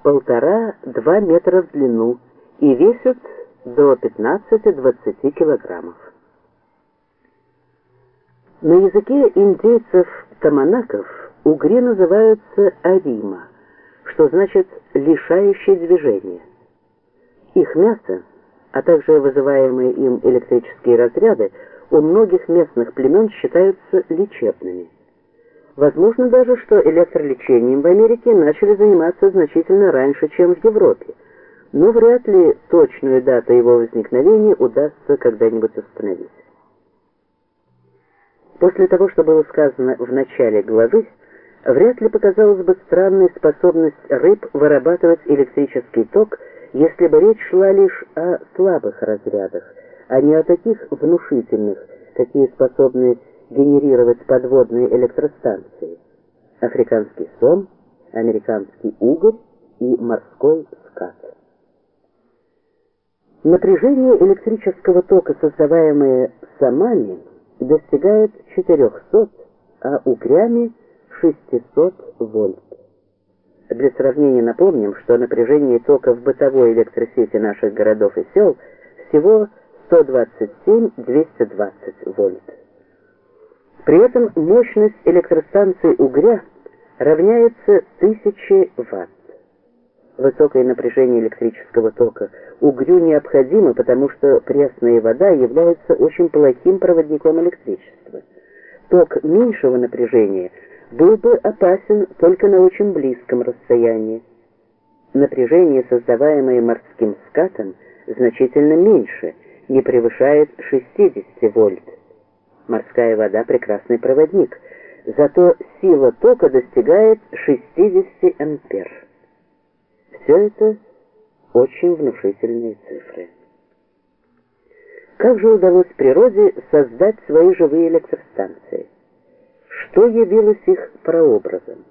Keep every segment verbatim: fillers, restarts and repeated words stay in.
полтора-два метра в длину и весят до пятнадцати-двадцати килограммов. На языке индейцев таманаков угри называются арима, что значит «лишающий движения». Их мясо, а также вызываемые им электрические разряды, у многих местных племен считаются лечебными. Возможно даже, что электролечением в Америке начали заниматься значительно раньше, чем в Европе, но вряд ли точную дату его возникновения удастся когда-нибудь установить. После того, что было сказано в начале главы, вряд ли показалась бы странной способность рыб вырабатывать электрический ток, если бы речь шла лишь о слабых разрядах, а не о таких внушительных, какие способны генерировать подводные электростанции: африканский сом, американский угорь и морской скат. Напряжение электрического тока, создаваемое самами, достигает четырёхсот, а угрями шестисот вольт. Для сравнения напомним, что напряжение тока в бытовой электросети наших городов и сел всего сто двадцать семь — двести двадцать вольт. При этом мощность электростанции угря равняется тысяче ватт. Высокое напряжение электрического тока угрю необходимо, потому что пресная вода является очень плохим проводником электричества. Ток меньшего напряжения был бы опасен только на очень близком расстоянии. Напряжение, создаваемое морским скатом, значительно меньше, не превышает шестидесяти вольт. Морская вода — прекрасный проводник, зато сила тока достигает шестидесяти ампер. Все это очень внушительные цифры. Как же удалось природе создать свои живые электростанции? Что явилось их прообразом?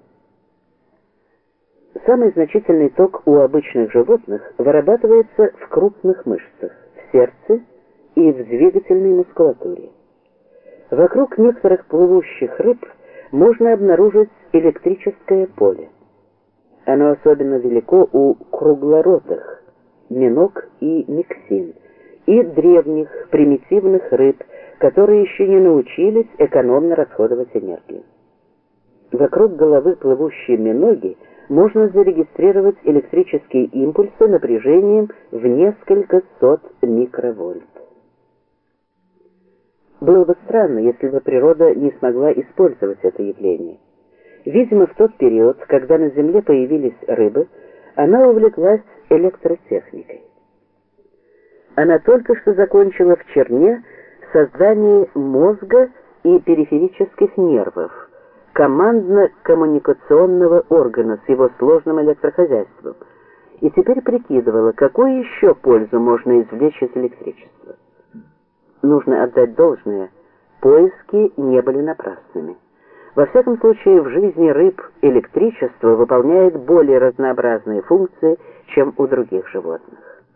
Самый значительный ток у обычных животных вырабатывается в крупных мышцах, в сердце и в двигательной мускулатуре. Вокруг некоторых плывущих рыб можно обнаружить электрическое поле. Оно особенно велико у круглоротых, миног и миксин, и древних примитивных рыб, которые еще не научились экономно расходовать энергию. Вокруг головы плывущей миноги можно зарегистрировать электрические импульсы напряжением в несколько сот микровольт. Было бы странно, если бы природа не смогла использовать это явление. Видимо, в тот период, когда на Земле появились рыбы, она увлеклась электротехникой. Она только что закончила в Черне создание мозга и периферических нервов, командно-коммуникационного органа с его сложным электрохозяйством, и теперь прикидывала, какую еще пользу можно извлечь из электричества. Нужно отдать должное, поиски не были напрасными. Во всяком случае, в жизни рыб электричество выполняет более разнообразные функции, чем у других животных.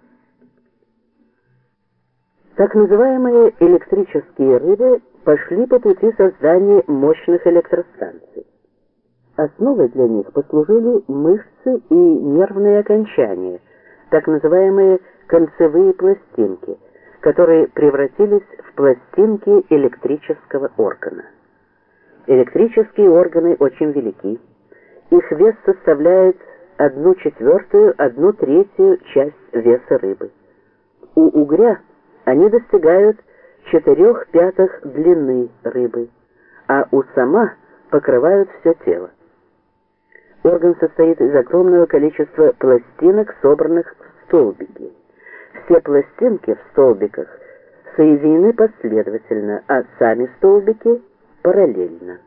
Так называемые электрические рыбы пошли по пути создания мощных электростанций. Основой для них послужили мышцы и нервные окончания, так называемые концевые пластинки, которые превратились в пластинки электрического органа. Электрические органы очень велики. Их вес составляет одну четвертую, одну третью часть веса рыбы. У угря они достигают четырех пятых длины рыбы, а у сома покрывают все тело. Орган состоит из огромного количества пластинок, собранных в столбики. Все пластинки в столбиках соединены последовательно, а сами столбики параллельно.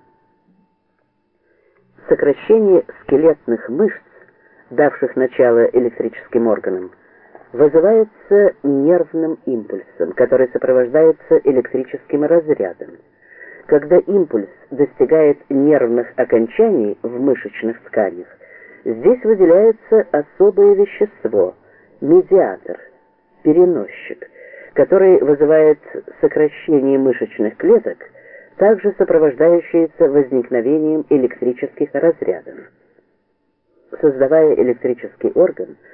Сокращение скелетных мышц, давших начало электрическим органам, вызывается нервным импульсом, который сопровождается электрическим разрядом. Когда импульс достигает нервных окончаний в мышечных тканях, здесь выделяется особое вещество – медиатор, переносчик, который вызывает сокращение мышечных клеток, также сопровождающееся возникновением электрических разрядов. Создавая электрический орган,